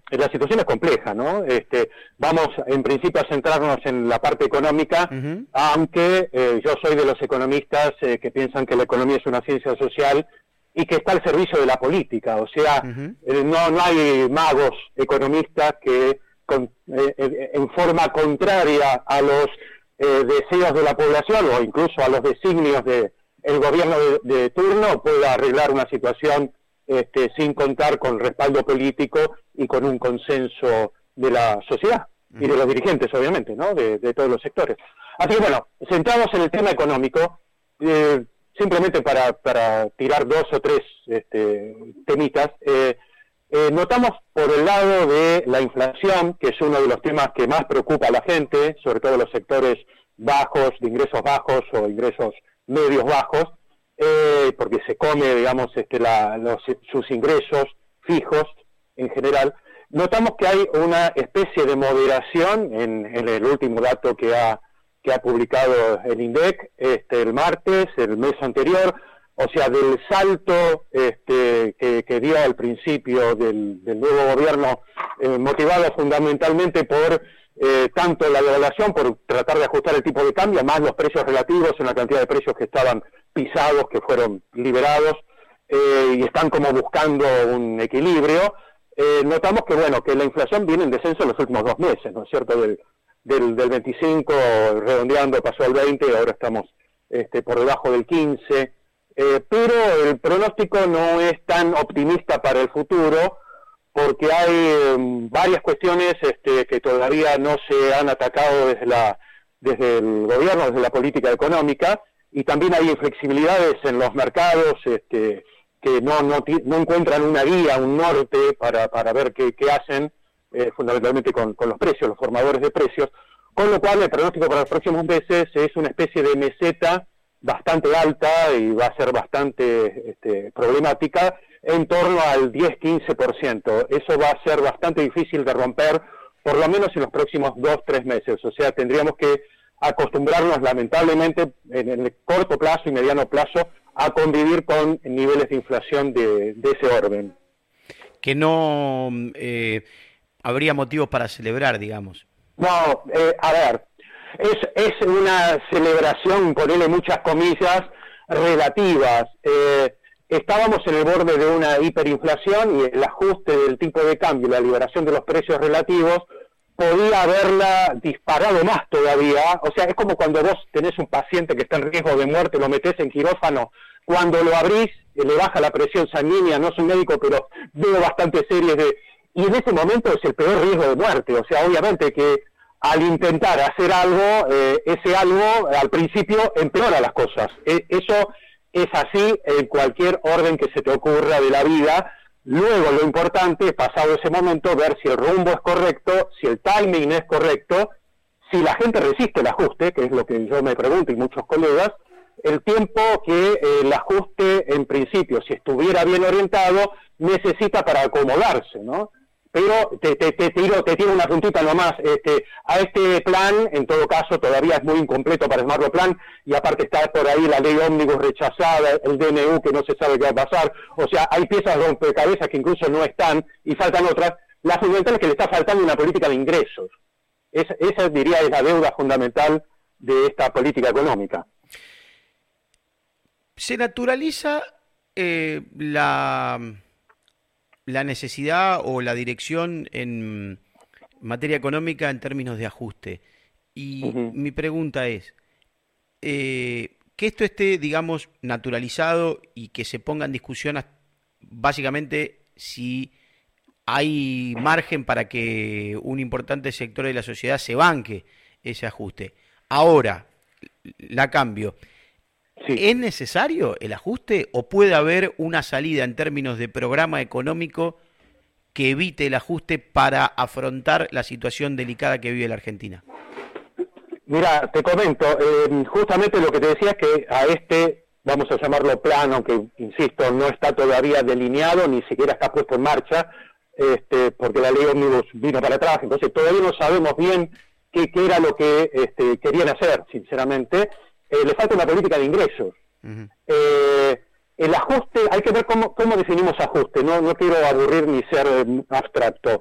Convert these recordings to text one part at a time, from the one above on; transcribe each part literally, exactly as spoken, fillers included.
la situación es compleja, ¿no? Este, vamos en principio a centrarnos en la parte económica, uh-huh. aunque eh, yo soy de los economistas eh, que piensan que la economía es una ciencia social y que está al servicio de la política, o sea, uh-huh. eh, no, no hay magos economistas que con, eh, en forma contraria a los eh, deseos de la población o incluso a los designios de el gobierno de, de turno pueda arreglar una situación este, sin contar con respaldo político y con un consenso de la sociedad y de los dirigentes, obviamente, ¿no? De, de todos los sectores. Así que bueno, centramos en el tema económico, eh, simplemente para, para tirar dos o tres este, temitas. Eh, eh, notamos por el lado de la inflación, que es uno de los temas que más preocupa a la gente, sobre todo los sectores bajos, de ingresos bajos o ingresos medios bajos, eh, porque se come, digamos, este, la, los, sus ingresos fijos en general. Notamos que hay una especie de moderación en, en el último dato que ha que ha publicado el INDEC este, el martes, el mes anterior, o sea, del salto este, que, que dio al principio del, del nuevo gobierno, eh, motivado fundamentalmente por eh, tanto la devaluación, por tratar de ajustar el tipo de cambio, más los precios relativos, una cantidad de precios que estaban pisados, que fueron liberados, eh, y están como buscando un equilibrio. Eh, notamos que, bueno, que la inflación viene en descenso en los últimos dos meses, ¿no es cierto?, del Del, del veinticinco, redondeando, pasó al veinte, ahora estamos este, por debajo del quince, eh, pero el pronóstico no es tan optimista para el futuro, porque hay eh, varias cuestiones este, que todavía no se han atacado desde, la, desde el gobierno, desde la política económica, y también hay inflexibilidades en los mercados este, que no, no, no encuentran una guía, un norte para, para ver qué, qué hacen, Eh, fundamentalmente con, con los precios, los formadores de precios, con lo cual el pronóstico para los próximos meses es una especie de meseta bastante alta y va a ser bastante este, problemática, en torno al diez a quince por ciento. Eso va a ser bastante difícil de romper, por lo menos en los próximos dos a tres meses. O sea, tendríamos que acostumbrarnos lamentablemente en el corto plazo y mediano plazo a convivir con niveles de inflación de, de ese orden. Que no... Eh... habría motivos para celebrar, digamos. No, eh, a ver, es, es una celebración, ponerle muchas comillas, relativas. Eh, estábamos en el borde de una hiperinflación y el ajuste del tipo de cambio, la liberación de los precios relativos, podía haberla disparado más todavía. O sea, es como cuando vos tenés un paciente que está en riesgo de muerte, lo metés en quirófano, cuando lo abrís, le baja la presión sanguínea, no soy médico, pero veo bastantes series de... Y en ese momento es el peor riesgo de muerte. O sea, obviamente que al intentar hacer algo, eh, ese algo al principio empeora las cosas. Eh, eso es así en cualquier orden que se te ocurra de la vida. Luego lo importante, pasado ese momento, ver si el rumbo es correcto, si el timing es correcto, si la gente resiste el ajuste, que es lo que yo me pregunto y muchos colegas, el tiempo que eh, el ajuste en principio, si estuviera bien orientado, necesita para acomodarse, ¿no? Pero te, te, te tiro te tiro una puntita nomás, este, a este plan, en todo caso, todavía es muy incompleto para llamarlo plan, y aparte está por ahí la ley ómnibus rechazada, el D N U que no se sabe qué va a pasar, o sea, hay piezas de rompecabezas que incluso no están, y faltan otras. La fundamental es que le está faltando una política de ingresos. Es, esa, diría, es la deuda fundamental de esta política económica. Se naturaliza eh, la... la necesidad o la dirección en materia económica en términos de ajuste. Y uh-huh. mi pregunta es, eh, que esto esté, digamos, naturalizado y que se ponga en discusión básicamente si hay margen para que un importante sector de la sociedad se banque ese ajuste. Ahora, la cambio. Sí. ¿Es necesario el ajuste o puede haber una salida en términos de programa económico que evite el ajuste para afrontar la situación delicada que vive la Argentina? Mira, te comento, eh, justamente lo que te decía es que a este, vamos a llamarlo plan, aunque, insisto, no está todavía delineado, ni siquiera está puesto en marcha, este, porque la ley ómnibus vino para atrás, entonces todavía no sabemos bien qué, qué era lo que este, querían hacer, sinceramente. Eh, le falta una política de ingresos. Uh-huh. Eh, el ajuste, hay que ver cómo, cómo definimos ajuste, no no quiero aburrir ni ser eh, abstracto,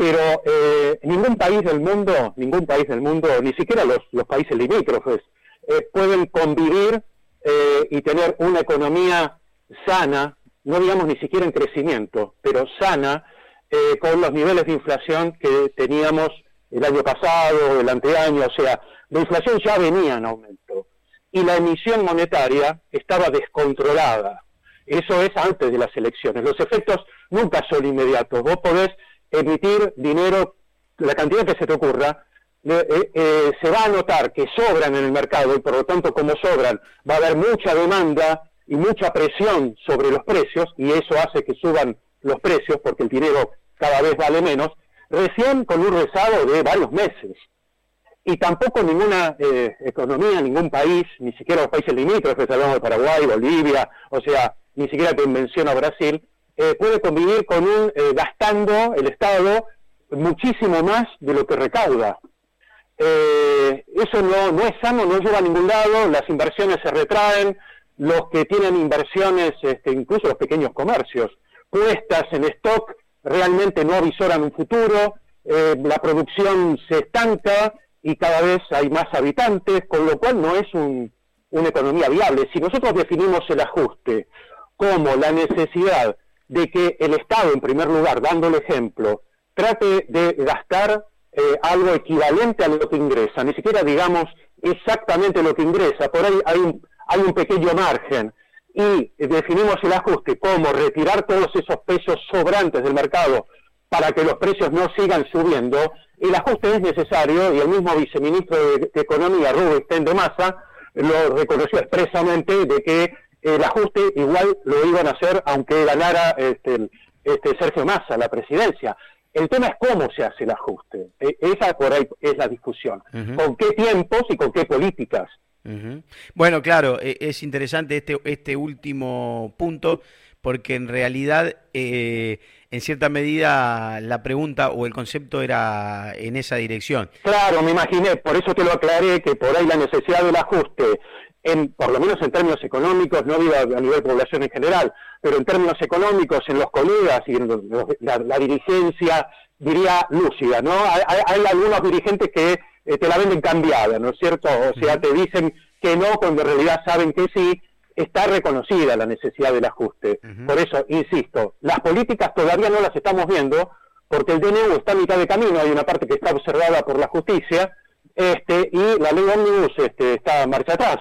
pero eh, ningún país del mundo, ningún país del mundo, ni siquiera los, los países limítrofes, eh, pueden convivir eh, y tener una economía sana, no digamos ni siquiera en crecimiento, pero sana, eh, con los niveles de inflación que teníamos el año pasado, el anteaño, o sea, la inflación ya venía en aumento y la emisión monetaria estaba descontrolada. Eso es antes de las elecciones. Los efectos nunca son inmediatos. Vos podés emitir dinero, la cantidad que se te ocurra, eh, eh, se va a notar que sobran en el mercado y por lo tanto como sobran va a haber mucha demanda y mucha presión sobre los precios y eso hace que suban los precios porque el dinero cada vez vale menos, recién con un rezago de varios meses. Y tampoco ninguna eh, economía, ningún país, ni siquiera los países limítrofes, hablamos de Paraguay, Bolivia, o sea, ni siquiera te menciono Brasil, eh, puede convivir con un eh, gastando el Estado muchísimo más de lo que recauda. Eh, eso no, no es sano, no lleva a ningún lado, las inversiones se retraen, los que tienen inversiones, este, incluso los pequeños comercios, puestas en stock, realmente no avisoran un futuro, eh, la producción se estanca y cada vez hay más habitantes, con lo cual no es un, una economía viable. Si nosotros definimos el ajuste como la necesidad de que el Estado, en primer lugar, dando el ejemplo, trate de gastar eh, algo equivalente a lo que ingresa, ni siquiera digamos exactamente lo que ingresa, por ahí hay un, hay un pequeño margen, y definimos el ajuste como retirar todos esos pesos sobrantes del mercado para que los precios no sigan subiendo, el ajuste es necesario, y el mismo viceministro de, de Economía, Rubinstein de Massa, lo reconoció expresamente de que el ajuste igual lo iban a hacer aunque ganara este, este Sergio Massa la presidencia. El tema es cómo se hace el ajuste. E- esa por ahí es la discusión. Uh-huh. ¿Con qué tiempos y con qué políticas? Uh-huh. Bueno, claro, es interesante este, este último punto, porque en realidad, eh, en cierta medida, la pregunta o el concepto era en esa dirección. Claro, me imaginé, por eso te lo aclaré, que por ahí la necesidad del ajuste, en, por lo menos en términos económicos, no digo a nivel población en general, pero en términos económicos, en los colegas y en los, la, la dirigencia, diría lúcida, ¿no? Hay, hay algunos dirigentes que eh, te la venden cambiada, ¿no es cierto? O sea, te dicen que no cuando en realidad saben que sí. Está reconocida la necesidad del ajuste. Uh-huh. Por eso, insisto, las políticas todavía no las estamos viendo, porque el D N U está a mitad de camino, hay una parte que está observada por la justicia, este, y la ley Ómnibus este, está en marcha atrás.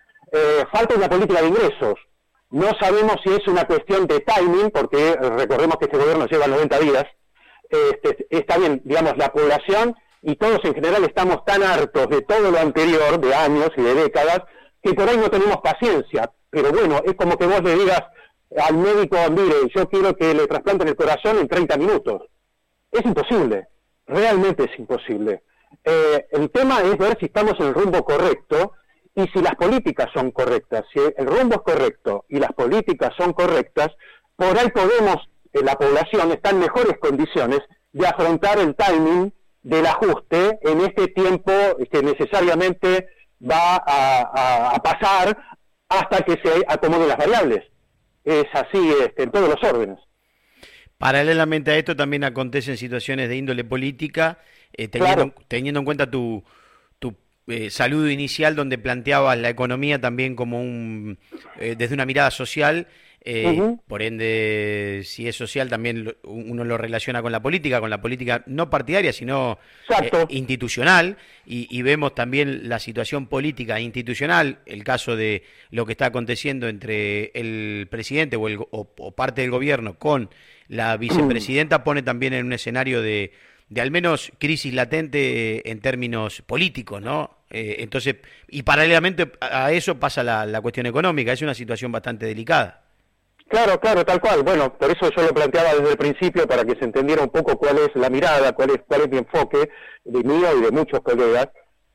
Eh, falta una política de ingresos. No sabemos si es una cuestión de timing, porque recordemos que este gobierno lleva noventa días. Este, está bien, digamos, la población y todos en general estamos tan hartos de todo lo anterior, de años y de décadas, que por ahí no tenemos paciencia. Pero bueno, es como que vos le digas al médico, mire, yo quiero que le trasplanten el corazón en treinta minutos. Es imposible, realmente es imposible. Eh, el tema es ver si estamos en el rumbo correcto y si las políticas son correctas. Si el rumbo es correcto y las políticas son correctas, por ahí podemos, eh, la población está en mejores condiciones de afrontar el timing del ajuste en este tiempo que necesariamente va a, a, a pasar hasta que se acomoden las variables. Es así este, en todos los órdenes. Paralelamente a esto también acontecen situaciones de índole política, eh, teniendo, claro. teniendo en cuenta tu, tu eh, saludo inicial donde planteabas la economía también como un eh, desde una mirada social, eh, uh-huh. por ende si es social también lo, uno lo relaciona con la política, con la política no partidaria sino eh, institucional, y, y vemos también la situación política e institucional, el caso de lo que está aconteciendo entre el presidente o, el, o, o parte del gobierno con la vicepresidenta, pone también en un escenario de, de al menos crisis latente en términos políticos, ¿no? Eh, entonces, y paralelamente a eso pasa la, la cuestión económica, es una situación bastante delicada. Claro, claro, tal cual. Bueno, por eso yo lo planteaba desde el principio, para que se entendiera un poco cuál es la mirada, cuál es, cuál es mi enfoque, de mío y de muchos colegas.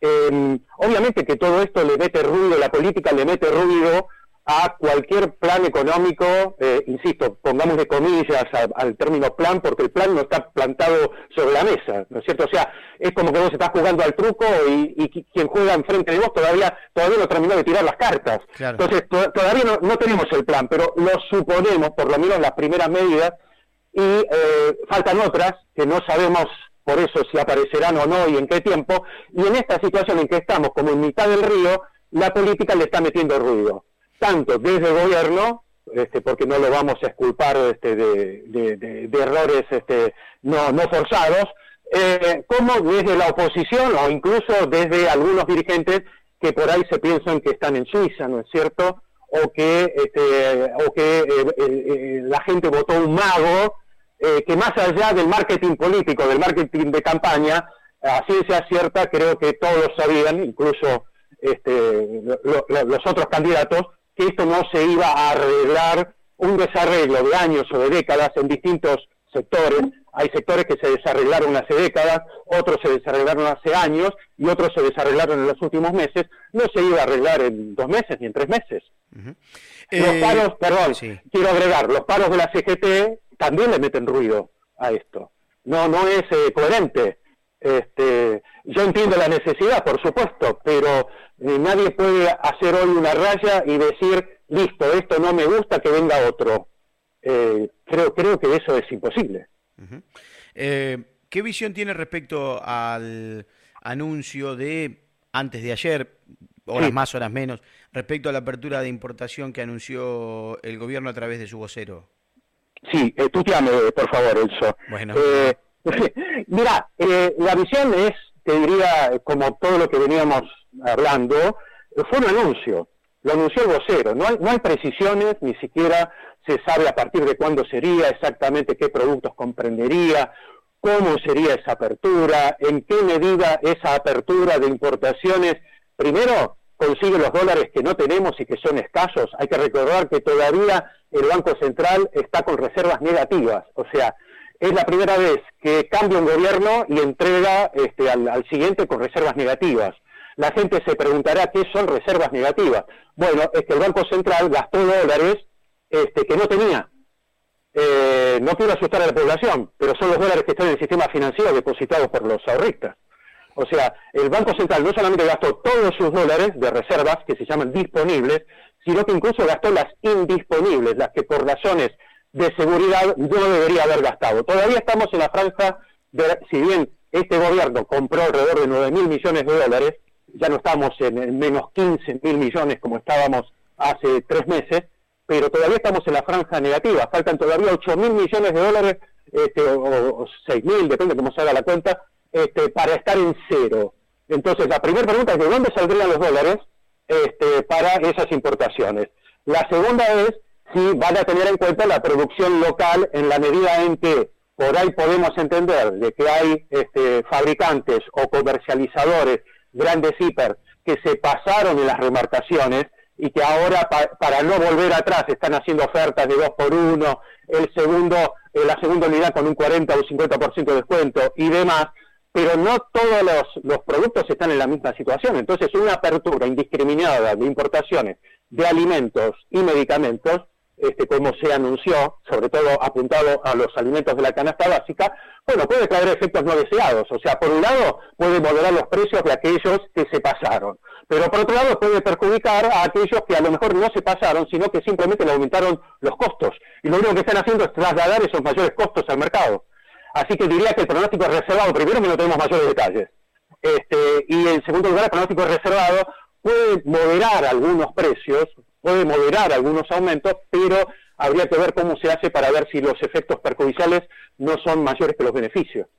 Eh, obviamente que todo esto le mete ruido, la política le mete ruido a cualquier plan económico, eh, insisto, pongamos de comillas a, al término plan, porque el plan no está plantado sobre la mesa, ¿no es cierto? O sea, es como que vos estás jugando al truco y, y quien juega enfrente de vos todavía todavía no terminó de tirar las cartas. Claro. Entonces, to- todavía no, no tenemos el plan, pero lo suponemos, por lo menos las primeras medidas, y eh, faltan otras que no sabemos por eso si aparecerán o no y en qué tiempo, y en esta situación en que estamos, como en mitad del río, la política le está metiendo ruido, tanto desde el gobierno, este, porque no lo vamos a exculpar este, de, de, de, de errores este, no, no forzados, eh, como desde la oposición o incluso desde algunos dirigentes que por ahí se piensan que están en Suiza, ¿no es cierto?, o que, este, o que eh, eh, la gente votó un mago, eh, que más allá del marketing político, del marketing de campaña, a ciencia cierta creo que todos sabían, incluso este, lo, lo, los otros candidatos, que esto no se iba a arreglar, un desarreglo de años o de décadas en distintos sectores. Hay sectores que se desarreglaron hace décadas, otros se desarreglaron hace años y otros se desarreglaron en los últimos meses. No se iba a arreglar en dos meses ni en tres meses. Uh-huh. Los eh, paros, perdón, sí. quiero agregar, los paros de la C G T también le meten ruido a esto. No, no es eh, coherente. Este, yo entiendo la necesidad, por supuesto, pero eh, nadie puede hacer hoy una raya y decir, listo, esto no me gusta, que venga otro. Eh, creo, creo que eso es imposible. Uh-huh. eh, ¿Qué visión tiene respecto al anuncio de antes de ayer, horas sí. más, horas menos, respecto a la apertura de importación que anunció el gobierno a través de su vocero? Sí, eh, tuteame, por favor, Elso. Bueno. Eh, mira, eh, la visión es, te diría, como todo lo que veníamos hablando, fue un anuncio, lo anunció el vocero, no hay, no hay precisiones, ni siquiera se sabe a partir de cuándo sería, exactamente qué productos comprendería, cómo sería esa apertura, en qué medida esa apertura de importaciones, primero, consigue los dólares que no tenemos y que son escasos. Hay que recordar que todavía el Banco Central está con reservas negativas, o sea, es la primera vez que cambia un gobierno y entrega este, al, al siguiente con reservas negativas. La gente se preguntará qué son reservas negativas. Bueno, es que el Banco Central gastó dólares este, que no tenía. Eh, no quiero asustar a la población, pero son los dólares que están en el sistema financiero depositados por los ahorristas. O sea, el Banco Central no solamente gastó todos sus dólares de reservas, que se llaman disponibles, sino que incluso gastó las indisponibles, las que por razones de seguridad no debería haber gastado. Todavía estamos en la franja, de, si bien este gobierno compró alrededor de nueve mil millones de dólares, ya no estamos en, en menos quince mil millones como estábamos hace tres meses, pero todavía estamos en la franja negativa, faltan todavía ocho mil millones de dólares, este, o, o seis mil, depende de cómo se haga la cuenta, este, para estar en cero. Entonces, la primera pregunta es, ¿de dónde saldrían los dólares este, para esas importaciones? La segunda es si van a tener en cuenta la producción local en la medida en que por ahí podemos entender de que hay este, fabricantes o comercializadores, grandes hiper, que se pasaron en las remarcaciones y que ahora pa para no volver atrás están haciendo ofertas de dos por uno, el segundo, eh, la segunda unidad con un cuarenta o cincuenta por ciento de descuento y demás, pero no todos los, los productos están en la misma situación. Entonces, una apertura indiscriminada de importaciones de alimentos y medicamentos, este, como se anunció, sobre todo apuntado a los alimentos de la canasta básica, bueno, puede traer efectos no deseados. O sea, por un lado, puede moderar los precios de aquellos que se pasaron, pero por otro lado puede perjudicar a aquellos que a lo mejor no se pasaron, sino que simplemente le aumentaron los costos. Y lo único que están haciendo es trasladar esos mayores costos al mercado. Así que diría que el pronóstico es reservado, primero que no tenemos mayores detalles. Este, y en segundo lugar, el pronóstico es reservado, puede moderar algunos precios, puede moderar algunos aumentos, pero habría que ver cómo se hace para ver si los efectos perjudiciales no son mayores que los beneficios.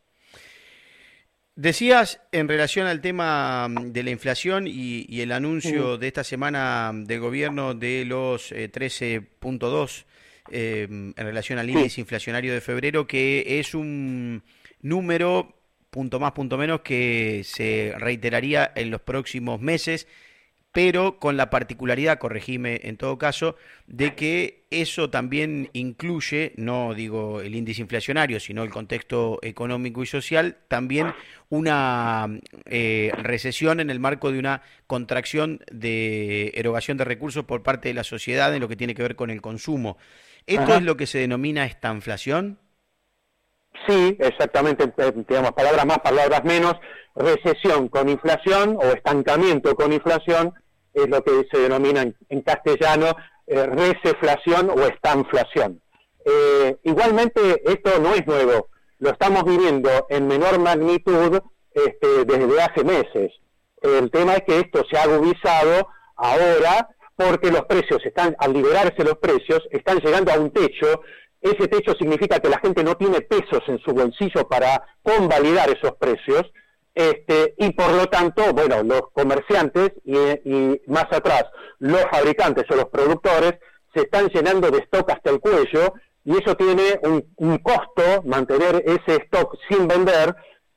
Decías en relación al tema de la inflación y, y el anuncio uh-huh. de esta semana del gobierno de los eh, trece punto dos eh, en relación al índice sí. inflacionario de febrero, que es un número, punto más, punto menos, que se reiteraría en los próximos meses, pero con la particularidad, corregime en todo caso, de que eso también incluye, no digo el índice inflacionario, sino el contexto económico y social, también una eh, recesión en el marco de una contracción de erogación de recursos por parte de la sociedad en lo que tiene que ver con el consumo. ¿Esto Ajá. es lo que se denomina estanflación? Sí, exactamente, digamos, palabras más, palabras menos. Recesión con inflación o estancamiento con inflación es lo que se denomina en, en castellano eh, receflación o estanflación. Eh, igualmente, esto no es nuevo, lo estamos viviendo en menor magnitud este, desde hace meses. El tema es que esto se ha agudizado ahora porque los precios están, al liberarse los precios, están llegando a un techo. Ese techo significa que la gente no tiene pesos en su bolsillo para convalidar esos precios, este, y por lo tanto, bueno, los comerciantes y, y más atrás, los fabricantes o los productores se están llenando de stock hasta el cuello, y eso tiene un, un costo, mantener ese stock sin vender,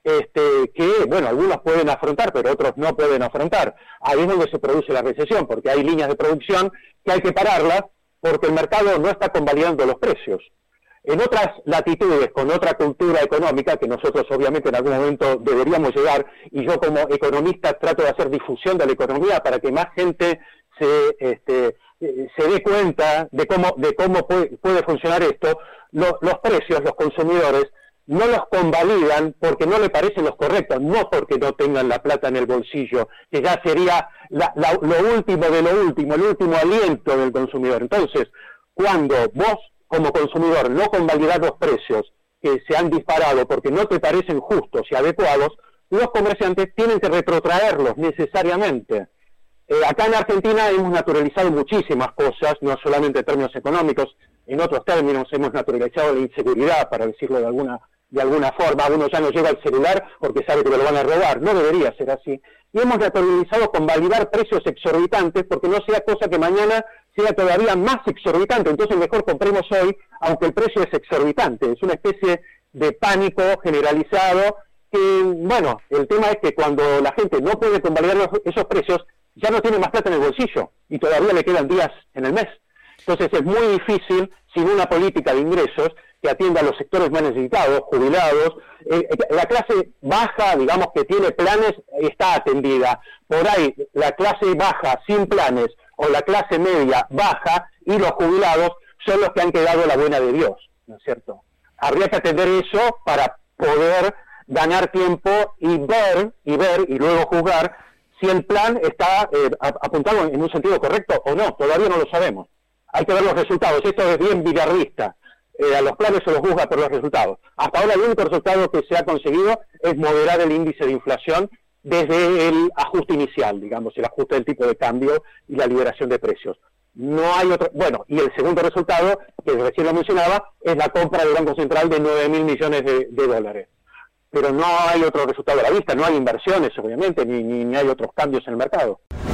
este, que, bueno, algunos pueden afrontar, pero otros no pueden afrontar. Ahí es donde se produce la recesión, porque hay líneas de producción que hay que pararlas, porque el mercado no está convalidando los precios. En otras latitudes, con otra cultura económica, que nosotros obviamente en algún momento deberíamos llegar, y yo como economista trato de hacer difusión de la economía para que más gente se, este, se dé cuenta de cómo, de cómo puede, puede funcionar esto, lo, los precios, los consumidores, no los convalidan porque no le parecen los correctos, no porque no tengan la plata en el bolsillo, que ya sería la, la, lo último de lo último, el último aliento del consumidor. Entonces, cuando vos como consumidor no convalidás los precios que se han disparado porque no te parecen justos y adecuados, los comerciantes tienen que retrotraerlos necesariamente. Eh, acá en Argentina hemos naturalizado muchísimas cosas, no solamente en términos económicos, en otros términos hemos naturalizado la inseguridad, para decirlo de alguna de alguna forma. Uno ya no lleva el celular porque sabe que lo van a robar, no debería ser así. Y hemos naturalizado convalidar precios exorbitantes porque no sea cosa que mañana sea todavía más exorbitante, entonces mejor compremos hoy, aunque el precio es exorbitante. Es una especie de pánico generalizado que, bueno, el tema es que cuando la gente no puede convalidar los, esos precios, ya no tiene más plata en el bolsillo y todavía le quedan días en el mes. Entonces es muy difícil, sin una política de ingresos que atienda a los sectores más necesitados, jubilados. Eh, la clase baja, digamos, que tiene planes, está atendida. Por ahí, la clase baja sin planes o la clase media baja y los jubilados son los que han quedado la buena de Dios, ¿no es cierto? Habría que atender eso para poder ganar tiempo y ver, y ver, y luego juzgar si el plan está eh, apuntado en un sentido correcto o no. Todavía no lo sabemos. Hay que ver los resultados. Esto es bien villarrista. Eh, a los planes se los juzga por los resultados. Hasta ahora el único resultado que se ha conseguido es moderar el índice de inflación desde el ajuste inicial, digamos, el ajuste del tipo de cambio y la liberación de precios. No hay otro, bueno, y el segundo resultado, que recién lo mencionaba, es la compra del Banco Central de nueve mil millones de, de dólares. Pero no hay otro resultado a la vista, no hay inversiones, obviamente, ni, ni, ni hay otros cambios en el mercado.